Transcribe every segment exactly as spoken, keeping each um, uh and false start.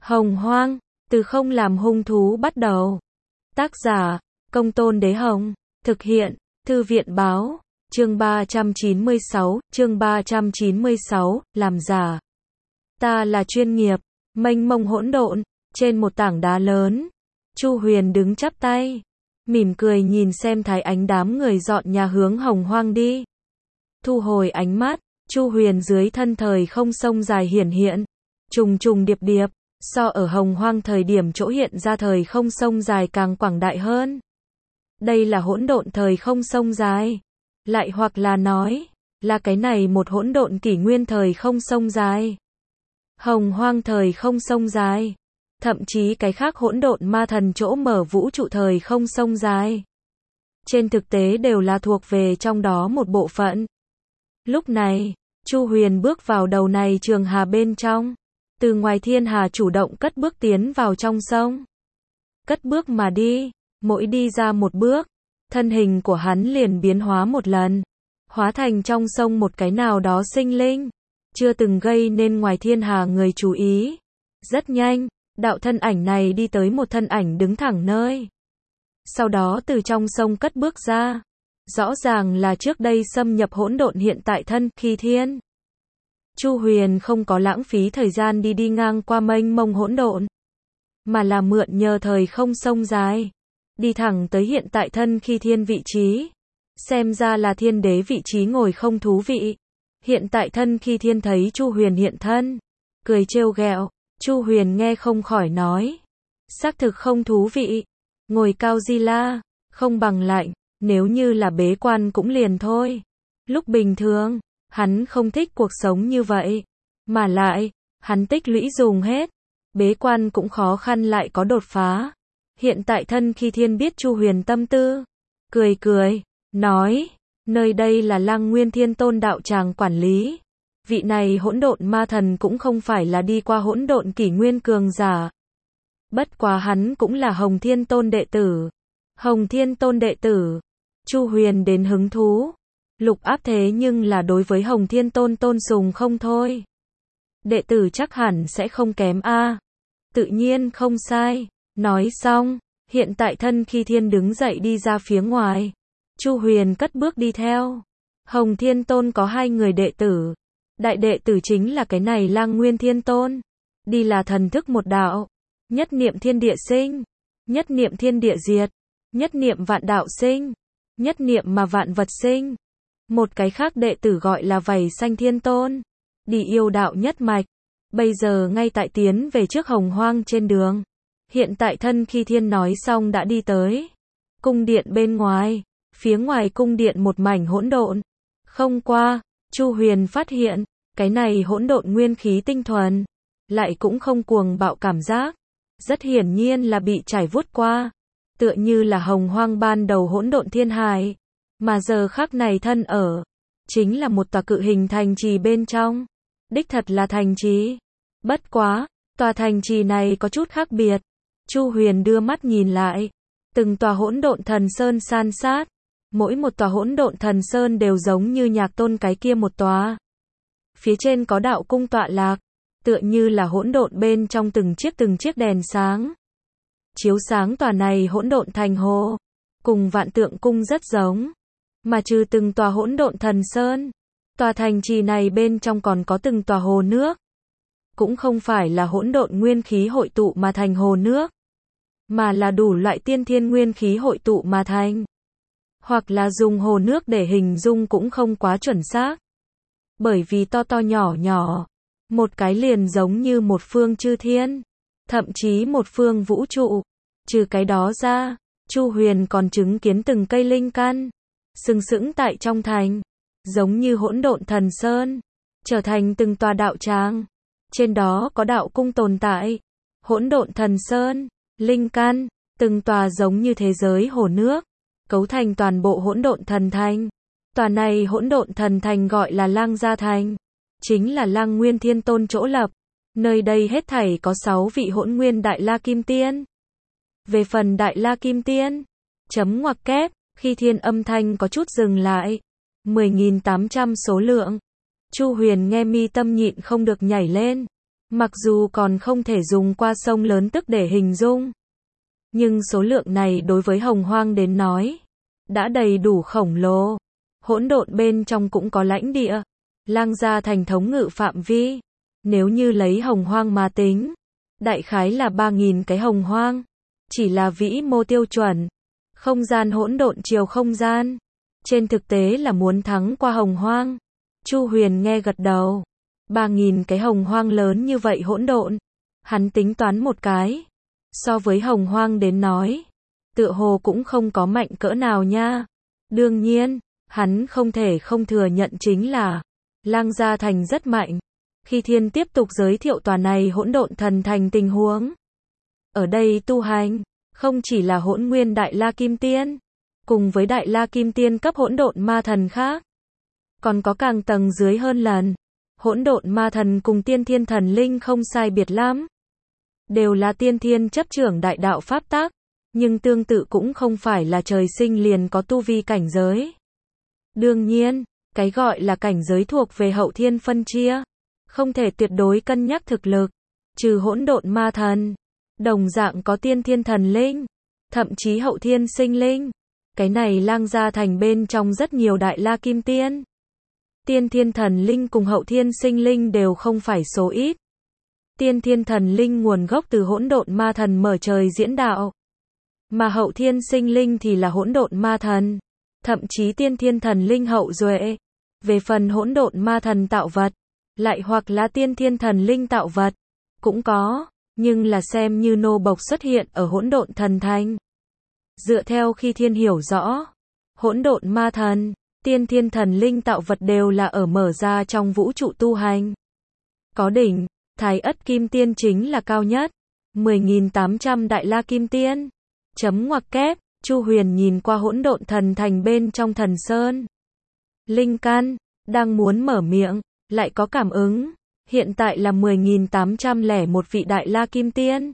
Hồng Hoang, từ không làm hung thú bắt đầu. Tác giả, Công Tôn Đế Hồng. Thực hiện, Thư viện Báo. Chương ba trăm chín mươi sáu, chương ba trăm chín mươi sáu, làm giả. Ta là chuyên nghiệp, mênh mông hỗn độn, trên một tảng đá lớn. Chu Huyền đứng chắp tay, mỉm cười nhìn xem Thái Ánh đám người dọn nhà hướng Hồng Hoang đi. Thu hồi ánh mắt, Chu Huyền dưới thân thời không sông dài hiển hiện, trùng trùng điệp điệp, so ở Hồng Hoang thời điểm chỗ hiện ra thời không sông dài càng quảng đại hơn. Đây là hỗn độn thời không sông dài, lại hoặc là nói, là cái này một hỗn độn kỷ nguyên thời không sông dài. Hồng Hoang thời không sông dài, thậm chí cái khác hỗn độn ma thần chỗ mở vũ trụ thời không sông dài. Trên thực tế đều là thuộc về trong đó một bộ phận. Lúc này, Chu Huyền bước vào đầu này trường hà bên trong, từ ngoài thiên hà chủ động cất bước tiến vào trong sông. Cất bước mà đi, mỗi đi ra một bước, thân hình của hắn liền biến hóa một lần, hóa thành trong sông một cái nào đó sinh linh, chưa từng gây nên ngoài thiên hà người chú ý. Rất nhanh, đạo thân ảnh này đi tới một thân ảnh đứng thẳng nơi. Sau đó từ trong sông cất bước ra, rõ ràng là trước đây xâm nhập hỗn độn hiện tại thân Khi Thiên. Chu Huyền không có lãng phí thời gian đi đi ngang qua mênh mông hỗn độn, mà là mượn nhờ thời không sông dài, đi thẳng tới hiện tại thân Khi Thiên vị trí. Xem ra là thiên đế vị trí ngồi không thú vị. Hiện tại thân Khi Thiên thấy Chu Huyền hiện thân, cười trêu ghẹo. Chu Huyền nghe không khỏi nói, xác thực không thú vị, ngồi cao di la, không bằng lạnh, nếu như là bế quan cũng liền thôi. Lúc bình thường, hắn không thích cuộc sống như vậy, mà lại, hắn tích lũy dùng hết, bế quan cũng khó khăn lại có đột phá. Hiện tại thân Khi Thiên biết Chu Huyền tâm tư, cười cười, nói, nơi đây là Lăng Nguyên Thiên Tôn đạo tràng quản lý. Vị này hỗn độn ma thần cũng không phải là đi qua hỗn độn kỷ nguyên cường giả. Bất quá hắn cũng là Hồng Thiên Tôn đệ tử. Hồng Thiên Tôn đệ tử. Chu Huyền đến hứng thú. Lục áp thế nhưng là đối với Hồng Thiên Tôn tôn sùng không thôi. Đệ tử chắc hẳn sẽ không kém a. Tự nhiên không sai. Nói xong, hiện tại thân Khi Thiên đứng dậy đi ra phía ngoài. Chu Huyền cất bước đi theo. Hồng Thiên Tôn có hai người đệ tử. Đại đệ tử chính là cái này Lăng Nguyên Thiên Tôn. Đi là thần thức một đạo. Nhất niệm thiên địa sinh. Nhất niệm thiên địa diệt. Nhất niệm vạn đạo sinh. Nhất niệm mà vạn vật sinh. Một cái khác đệ tử gọi là Vảy Xanh Thiên Tôn. Đi yêu đạo nhất mạch. Bây giờ ngay tại tiến về trước Hồng Hoang trên đường. Hiện tại thân Khi Thiên nói xong đã đi tới cung điện bên ngoài. Phía ngoài cung điện một mảnh hỗn độn. Không qua, Chu Huyền phát hiện, cái này hỗn độn nguyên khí tinh thuần, lại cũng không cuồng bạo cảm giác. Rất hiển nhiên là bị trải vuốt qua, tựa như là Hồng Hoang ban đầu hỗn độn thiên hải, mà giờ khắc này thân ở, chính là một tòa cự hình thành trì bên trong. Đích thật là thành trì. Bất quá, tòa thành trì này có chút khác biệt. Chu Huyền đưa mắt nhìn lại, từng tòa hỗn độn thần sơn san sát. Mỗi một tòa hỗn độn thần sơn đều giống như Nhạc Tôn cái kia một tòa. Phía trên có đạo cung tọa lạc, tựa như là hỗn độn bên trong từng chiếc từng chiếc đèn sáng. Chiếu sáng tòa này hỗn độn thành hồ, cùng Vạn Tượng cung rất giống. Mà trừ từng tòa hỗn độn thần sơn, tòa thành trì này bên trong còn có từng tòa hồ nước. Cũng không phải là hỗn độn nguyên khí hội tụ mà thành hồ nước, mà là đủ loại tiên thiên nguyên khí hội tụ mà thành. Hoặc là dùng hồ nước để hình dung cũng không quá chuẩn xác. Bởi vì to to nhỏ nhỏ, một cái liền giống như một phương chư thiên, thậm chí một phương vũ trụ. Trừ cái đó ra, Chu Huyền còn chứng kiến từng cây linh căn, sừng sững tại trong thành, giống như hỗn độn thần sơn, trở thành từng tòa đạo tràng. Trên đó có đạo cung tồn tại, hỗn độn thần sơn, linh căn, từng tòa giống như thế giới hồ nước, cấu thành toàn bộ hỗn độn thần thành. Tòa này hỗn độn thần thành gọi là Lăng Gia Thành, chính là Lăng Nguyên Thiên Tôn chỗ lập. Nơi đây hết thảy có sáu vị hỗn nguyên Đại La Kim Tiên. Về phần Đại La Kim Tiên, chấm ngoặc kép, Khi Thiên âm thanh có chút dừng lại. mười nghìn tám trăm số lượng. Chu Huyền nghe mi tâm nhịn không được nhảy lên. Mặc dù còn không thể dùng qua sông lớn tức để hình dung, nhưng số lượng này đối với Hồng Hoang đến nói, đã đầy đủ khổng lồ. Hỗn độn bên trong cũng có lãnh địa, Lang Gia Thành thống ngự phạm vi. Nếu như lấy Hồng Hoang mà tính, đại khái là ba nghìn cái Hồng Hoang. Chỉ là vĩ mô tiêu chuẩn, không gian hỗn độn chiều không gian. Trên thực tế là muốn thắng qua Hồng Hoang. Chu Huyền nghe gật đầu. ba nghìn cái Hồng Hoang lớn như vậy hỗn độn. Hắn tính toán một cái. So với Hồng Hoang đến nói, tựa hồ cũng không có mạnh cỡ nào nha. Đương nhiên, hắn không thể không thừa nhận chính là Lang Gia Thành rất mạnh. Khi Thiên tiếp tục giới thiệu tòa này hỗn độn thần thành tình huống. Ở đây tu hành, không chỉ là hỗn nguyên đại la kim tiên, cùng với đại la kim tiên cấp hỗn độn ma thần khác, còn có càng tầng dưới hơn lần. Hỗn độn ma thần cùng tiên thiên thần linh không sai biệt lắm. Đều là tiên thiên chấp trưởng đại đạo pháp tắc, nhưng tương tự cũng không phải là trời sinh liền có tu vi cảnh giới. Đương nhiên, cái gọi là cảnh giới thuộc về hậu thiên phân chia, không thể tuyệt đối cân nhắc thực lực. Trừ hỗn độn ma thần, đồng dạng có tiên thiên thần linh, thậm chí hậu thiên sinh linh. Cái này Lang Gia Thành bên trong rất nhiều đại la kim tiên. Tiên thiên thần linh cùng hậu thiên sinh linh đều không phải số ít. Tiên thiên thần linh nguồn gốc từ hỗn độn ma thần mở trời diễn đạo, mà hậu thiên sinh linh thì là hỗn độn ma thần, thậm chí tiên thiên thần linh hậu duệ. Về phần hỗn độn ma thần tạo vật, lại hoặc là tiên thiên thần linh tạo vật, cũng có, nhưng là xem như nô bộc xuất hiện ở hỗn độn thần thành. Dựa theo khi Thiên hiểu rõ, hỗn độn ma thần, tiên thiên thần linh tạo vật đều là ở mở ra trong vũ trụ tu hành. Có đỉnh, Thái Ất Kim Tiên chính là cao nhất, mười nghìn tám trăm đại la kim tiên. Chấm ngoặc kép, Chu Huyền nhìn qua hỗn độn thần thành bên trong thần sơn. Linh căn, đang muốn mở miệng, lại có cảm ứng, hiện tại là mười nghìn tám trăm lẻ một vị đại la kim tiên.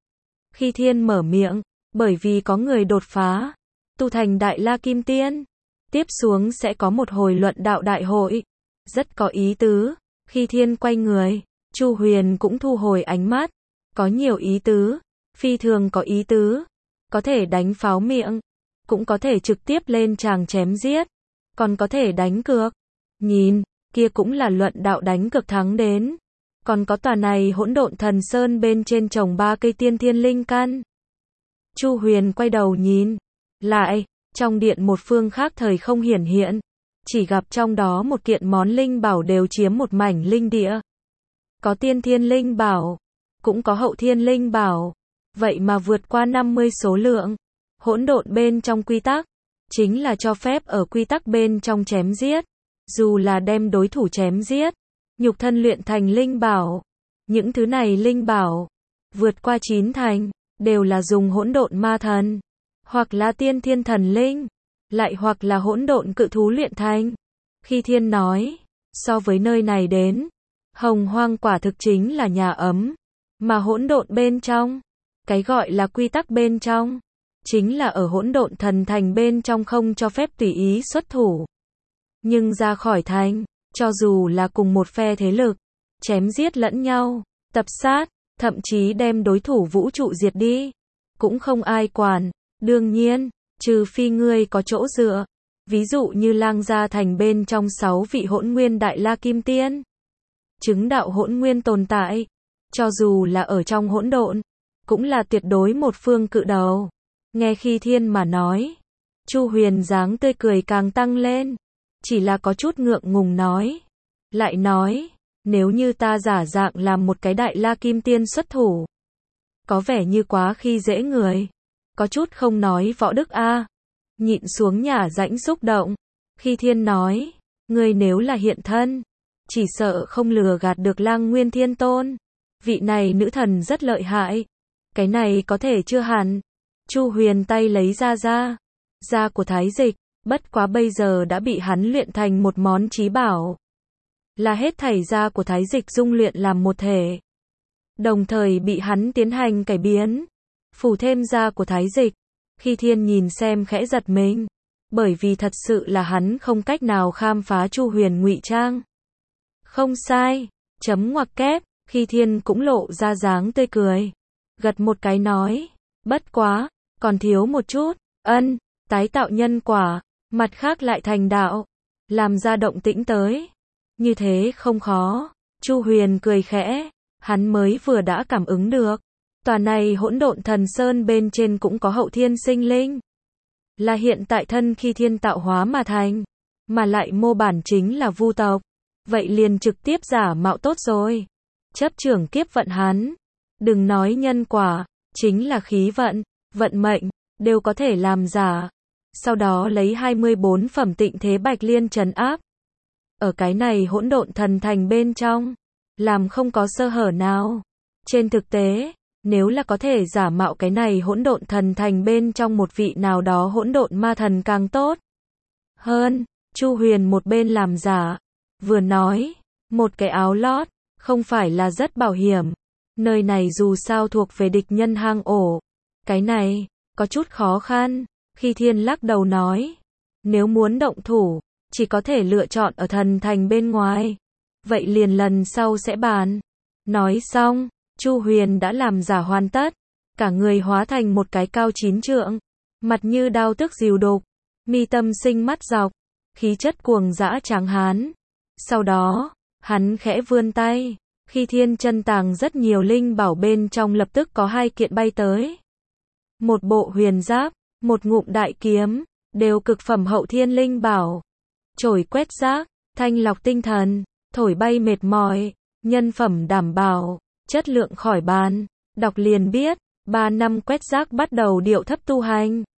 Khi Thiên mở miệng, bởi vì có người đột phá, tu thành đại la kim tiên, tiếp xuống sẽ có một hồi luận đạo đại hội, rất có ý tứ. Khi Thiên quay người, Chu Huyền cũng thu hồi ánh mắt, có nhiều ý tứ, phi thường có ý tứ, có thể đánh pháo miệng, cũng có thể trực tiếp lên tràng chém giết, còn có thể đánh cược. Nhìn, kia cũng là luận đạo đánh cược thắng đến. Còn có tòa này hỗn độn thần sơn bên trên trồng ba cây tiên thiên linh căn. Chu Huyền quay đầu nhìn lại, trong điện một phương khác thời không hiển hiện, chỉ gặp trong đó một kiện món linh bảo đều chiếm một mảnh linh địa. Có tiên thiên linh bảo, cũng có hậu thiên linh bảo, vậy mà vượt qua năm mươi số lượng. Hỗn độn bên trong quy tắc, chính là cho phép ở quy tắc bên trong chém giết, dù là đem đối thủ chém giết, nhục thân luyện thành linh bảo. Những thứ này linh bảo, vượt qua chín thành, đều là dùng hỗn độn ma thần, hoặc là tiên thiên thần linh, lại hoặc là hỗn độn cự thú luyện thành. Khi Thiên nói, so với nơi này đến, Hồng Hoang quả thực chính là nhà ấm, mà hỗn độn bên trong, cái gọi là quy tắc bên trong, chính là ở hỗn độn thần thành bên trong không cho phép tùy ý xuất thủ. Nhưng ra khỏi thành, cho dù là cùng một phe thế lực, chém giết lẫn nhau, tập sát, thậm chí đem đối thủ vũ trụ diệt đi, cũng không ai quản. Đương nhiên, trừ phi ngươi có chỗ dựa, ví dụ như Lang Gia Thành bên trong sáu vị hỗn nguyên đại la kim tiên, chứng đạo hỗn nguyên tồn tại, cho dù là ở trong hỗn độn, cũng là tuyệt đối một phương cự đầu. Nghe Khi Thiên mà nói, Chu Huyền dáng tươi cười càng tăng lên, chỉ là có chút ngượng ngùng nói, lại nói, nếu như ta giả dạng làm một cái đại la kim tiên xuất thủ, có vẻ như quá khi dễ người, có chút không nói võ đức a. Nhịn xuống nhả rãnh xúc động, Khi Thiên nói, ngươi nếu là hiện thân, chỉ sợ không lừa gạt được Lang Nguyên Thiên Tôn. Vị này nữ thần rất lợi hại. Cái này có thể chưa hẳn. Chu Huyền tay lấy ra ra, da của Thái Dịch, bất quá bây giờ đã bị hắn luyện thành một món chí bảo. Là hết thảy da của Thái Dịch dung luyện làm một thể, đồng thời bị hắn tiến hành cải biến, phủ thêm da của Thái Dịch. Khi Thiên nhìn xem khẽ giật mình, bởi vì thật sự là hắn không cách nào khám phá Chu Huyền ngụy trang. Không sai, chấm ngoặc kép, Khi Thiên cũng lộ ra dáng tươi cười. Gật một cái nói. Bất quá, còn thiếu một chút. Ân, tái tạo nhân quả. Mặt khác lại thành đạo. Làm ra động tĩnh tới. Như thế không khó. Chu Huyền cười khẽ. Hắn mới vừa đã cảm ứng được. Tòa này hỗn độn thần sơn bên trên cũng có hậu thiên sinh linh. Là hiện tại thân khi Thiên tạo hóa mà thành. Mà lại mô bản chính là vu tộc. Vậy liền trực tiếp giả mạo tốt rồi. Chấp trưởng kiếp vận hắn. Đừng nói nhân quả. Chính là khí vận, vận mệnh, đều có thể làm giả. Sau đó lấy hai mươi bốn phẩm tịnh thế bạch liên trấn áp. Ở cái này hỗn độn thần thành bên trong. Làm không có sơ hở nào. Trên thực tế, nếu là có thể giả mạo cái này hỗn độn thần thành bên trong một vị nào đó hỗn độn ma thần càng tốt. Hơn, Chu Huyền một bên làm giả. Vừa nói, một cái áo lót, không phải là rất bảo hiểm. Nơi này dù sao thuộc về địch nhân hang ổ. Cái này, có chút khó khăn. Khi Thiên lắc đầu nói. Nếu muốn động thủ, chỉ có thể lựa chọn ở thần thành bên ngoài. Vậy liền lần sau sẽ bàn. Nói xong, Chu Huyền đã làm giả hoàn tất. Cả người hóa thành một cái cao chín trượng. Mặt như đao tức diều đục. Mi tâm sinh mắt dọc. Khí chất cuồng dã tráng hán. Sau đó, hắn khẽ vươn tay. Khi Thiên chân tàng rất nhiều linh bảo bên trong lập tức có hai kiện bay tới. Một bộ huyền giáp, một ngụm đại kiếm, đều cực phẩm hậu thiên linh bảo. Chổi quét rác, thanh lọc tinh thần, thổi bay mệt mỏi, nhân phẩm đảm bảo, chất lượng khỏi bàn. Đọc liền biết, ba năm quét rác bắt đầu điệu thấp tu hành.